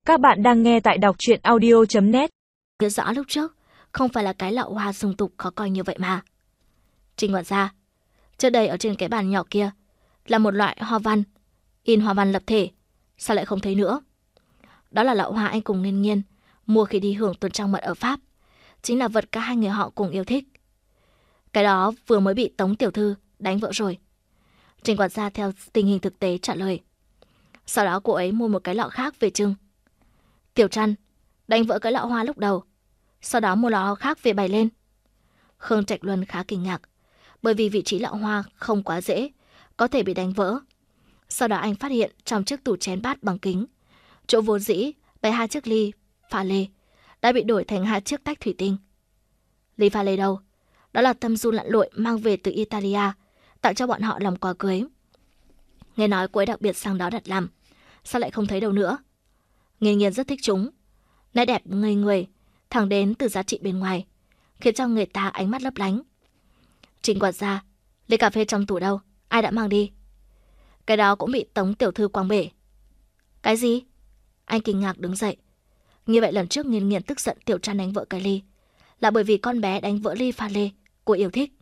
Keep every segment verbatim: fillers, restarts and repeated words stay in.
Các bạn đang nghe tại đọc truyện audio chấm net. Nhớ rõ lúc trước, không phải là cái lọ hoa dung tục khó coi như vậy mà. Trình quản gia, trước đây ở trên cái bàn nhỏ kia là một loại hoa văn, in hoa văn lập thể, sao lại không thấy nữa? Đó là lọ hoa anh cùng Nghiên Nghiên mua khi đi hưởng tuần trăng mật ở Pháp, chính là vật cả hai người họ cùng yêu thích. Cái đó vừa mới bị Tống tiểu thư đánh vỡ rồi. Trình quản gia theo tình hình thực tế trả lời. Sau đó cô ấy mua một cái lọ khác về trưng. Tiểu Trăn đánh vỡ cái lọ hoa lúc đầu, sau đó mua lọ khác về bày lên. Khương Trạch Luân khá kinh ngạc, bởi vì vị trí lọ hoa không quá dễ, có thể bị đánh vỡ. Sau đó anh phát hiện trong chiếc tủ chén bát bằng kính, chỗ vốn dĩ bày hai chiếc ly pha lê đã bị đổi thành hai chiếc tách thủy tinh. Ly pha lê đâu? Đó là Tâm Du lặn lội mang về từ Italia, tặng cho bọn họ làm quà cưới. Nghe nói cô ấy đặc biệt sang đó đặt làm, sao lại không thấy đâu nữa? Nghiên Nghiên rất thích chúng, nét đẹp ngây người, thẳng đến từ giá trị bên ngoài, khiến cho người ta ánh mắt lấp lánh. Trình quản gia, ly cà phê trong tủ đâu? Ai đã mang đi? Cái đó cũng bị Tống tiểu thư quăng bể. Cái gì? Anh kinh ngạc đứng dậy. Như vậy lần trước Nghiên Nghiên tức giận Tiểu Trăn đánh vỡ cái ly, là bởi vì con bé đánh vỡ ly pha lê cô yêu thích.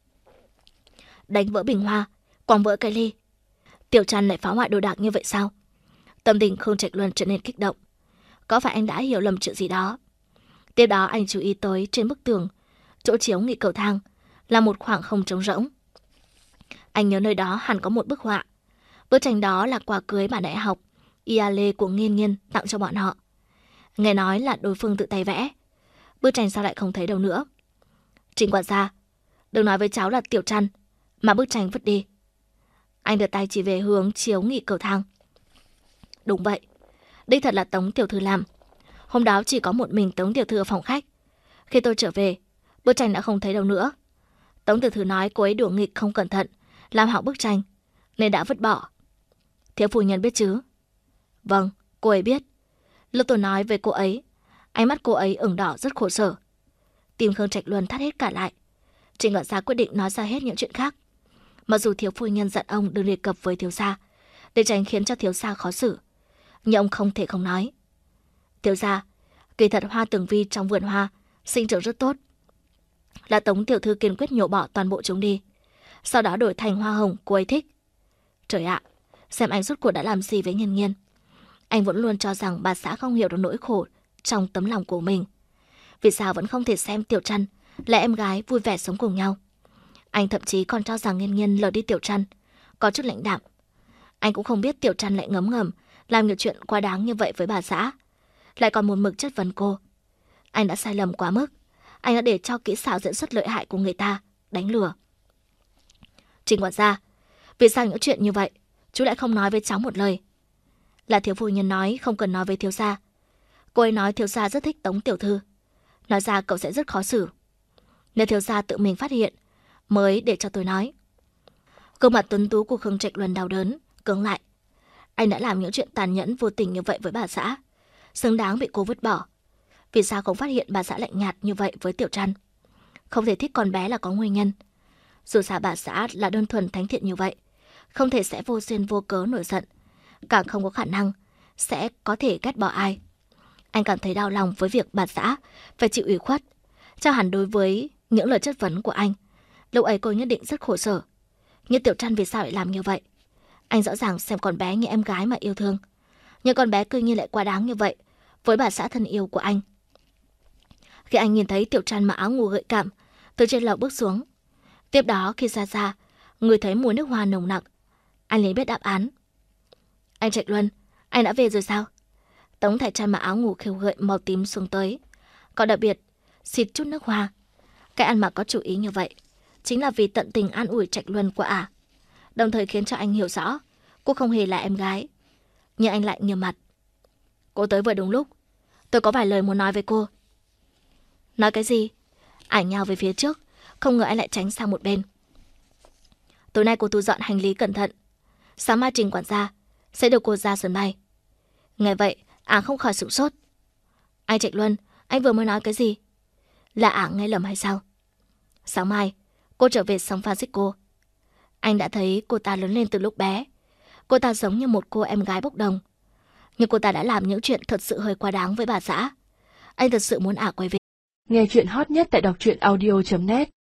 Đánh vỡ bình hoa, quăng vỡ cái ly. Tiểu Trăn lại phá hoại đồ đạc như vậy sao? Tâm tình Khương Trạch Luân trở nên kích động. Có phải anh đã hiểu lầm chuyện gì đó? Tiếp đó anh chú ý tới trên bức tường, chỗ chiếu nghị cầu thang, là một khoảng không trống rỗng. Anh nhớ nơi đó hẳn có một bức họa. Bức tranh đó là quà cưới bản đại học Iale của Nghiên Nghiên tặng cho bọn họ. Nghe nói là đối phương tự tay vẽ. Bức tranh sao lại không thấy đâu nữa? Trình quản gia, đừng nói với cháu là Tiểu Trăn mà bức tranh vứt đi. Anh đưa tay chỉ về hướng chiếu nghị cầu thang. Đúng vậy, đích thật là Tống tiểu thư làm. Hôm đó chỉ có một mình Tống tiểu thư ở phòng khách. Khi tôi trở về, bức tranh đã không thấy đâu nữa. Tống tiểu thư nói cô ấy đùa nghịch không cẩn thận, làm hỏng bức tranh, nên đã vứt bỏ. Thiếu phu nhân biết chứ? Vâng, cô ấy biết. Lúc tôi nói với cô ấy, ánh mắt cô ấy ửng đỏ rất khổ sở. Tim Khương Trạch Luân thắt hết cả lại. Trình quản gia quyết định nói ra hết những chuyện khác. Mặc dù thiếu phu nhân dặn ông đừng đề cập với thiếu gia, để tránh khiến cho thiếu gia khó xử, nhưng ông không thể không nói. Thiếu gia, kỳ thật hoa tường vi trong vườn hoa sinh trưởng rất tốt. Là Tống tiểu thư kiên quyết nhổ bỏ toàn bộ chúng đi, sau đó đổi thành hoa hồng cô ấy thích. Trời ạ, xem anh rốt cuộc đã làm gì với Nghiên Nghiên. Anh vẫn luôn cho rằng bà xã không hiểu được nỗi khổ trong tấm lòng của mình. Vì sao vẫn không thể xem Tiểu Trăn là em gái vui vẻ sống cùng nhau? Anh thậm chí còn cho rằng Nghiên Nghiên lờ đi Tiểu Trăn có chút lãnh đạm. Anh cũng không biết Tiểu Trăn lại ngấm ngầm làm nhiều chuyện quá đáng như vậy với bà xã, lại còn một mực chất vấn cô. Anh đã sai lầm quá mức. Anh đã để cho kỹ xảo diễn xuất lợi hại của người ta đánh lừa. Trình quản gia, vì sao những chuyện như vậy chú lại không nói với cháu một lời? Là thiếu phu nhân nói không cần nói với thiếu gia. Cô ấy nói thiếu gia rất thích Tống tiểu thư, nói ra cậu sẽ rất khó xử. Nếu thiếu gia tự mình phát hiện mới để cho tôi nói. Gương mặt tuấn tú của Khương Trạch Luân đau đớn cứng lại. Anh đã làm những chuyện tàn nhẫn vô tình như vậy với bà xã, xứng đáng bị cô vứt bỏ. Vì sao không phát hiện bà xã lạnh nhạt như vậy với Tiểu Trăn? Không thể thích con bé là có nguyên nhân. Dù sao bà xã là đơn thuần thánh thiện như vậy, không thể sẽ vô duyên vô cớ nổi giận, càng không có khả năng sẽ có thể ghét bỏ ai. Anh cảm thấy đau lòng với việc bà xã phải chịu ủy khuất, cho hẳn đối với những lời chất vấn của anh. Lúc ấy cô nhất định rất khổ sở. Nhưng Tiểu Trăn vì sao lại làm như vậy? Anh rõ ràng xem con bé như em gái mà yêu thương, nhưng con bé cứ như lại quá đáng như vậy với bà xã thân yêu của anh. Khi anh nhìn thấy Tiểu Trăn mặc áo ngủ gợi cảm từ trên lầu bước xuống, tiếp đó khi ra ra người thấy mùi nước hoa nồng nặc, anh liền biết đáp án. Anh Trạch Luân, anh đã về rồi sao? Tống Thải Trăn mặc áo ngủ khêu gợi màu tím xuống tới, còn đặc biệt xịt chút nước hoa. Cái ăn mặc có chủ ý như vậy chính là vì tận tình an ủi Trạch Luân của ả, đồng thời khiến cho anh hiểu rõ cô không hề là em gái. Nhưng anh lại nghiêm mặt. Cô tới vừa đúng lúc, tôi có vài lời muốn nói với cô. Nói cái gì? Ảnh nhào về phía trước, không ngờ anh lại tránh sang một bên. Tối nay cô thu dọn hành lý cẩn thận, sáng mai Trình quản gia sẽ đưa cô ra sân bay. Nghe vậy, ả không khỏi sửng sốt. Anh Trạch Luân, anh vừa mới nói cái gì? Là ả nghe lầm hay sao? Sáng mai, cô trở về San Francisco. Anh đã thấy cô ta lớn lên từ lúc bé. Cô ta giống như một cô em gái bốc đồng. Nhưng cô ta đã làm những chuyện thật sự hơi quá đáng với bà xã. Anh thật sự muốn ả quay về. Nghe chuyện hot nhất tại đọc truyện audio chấm net.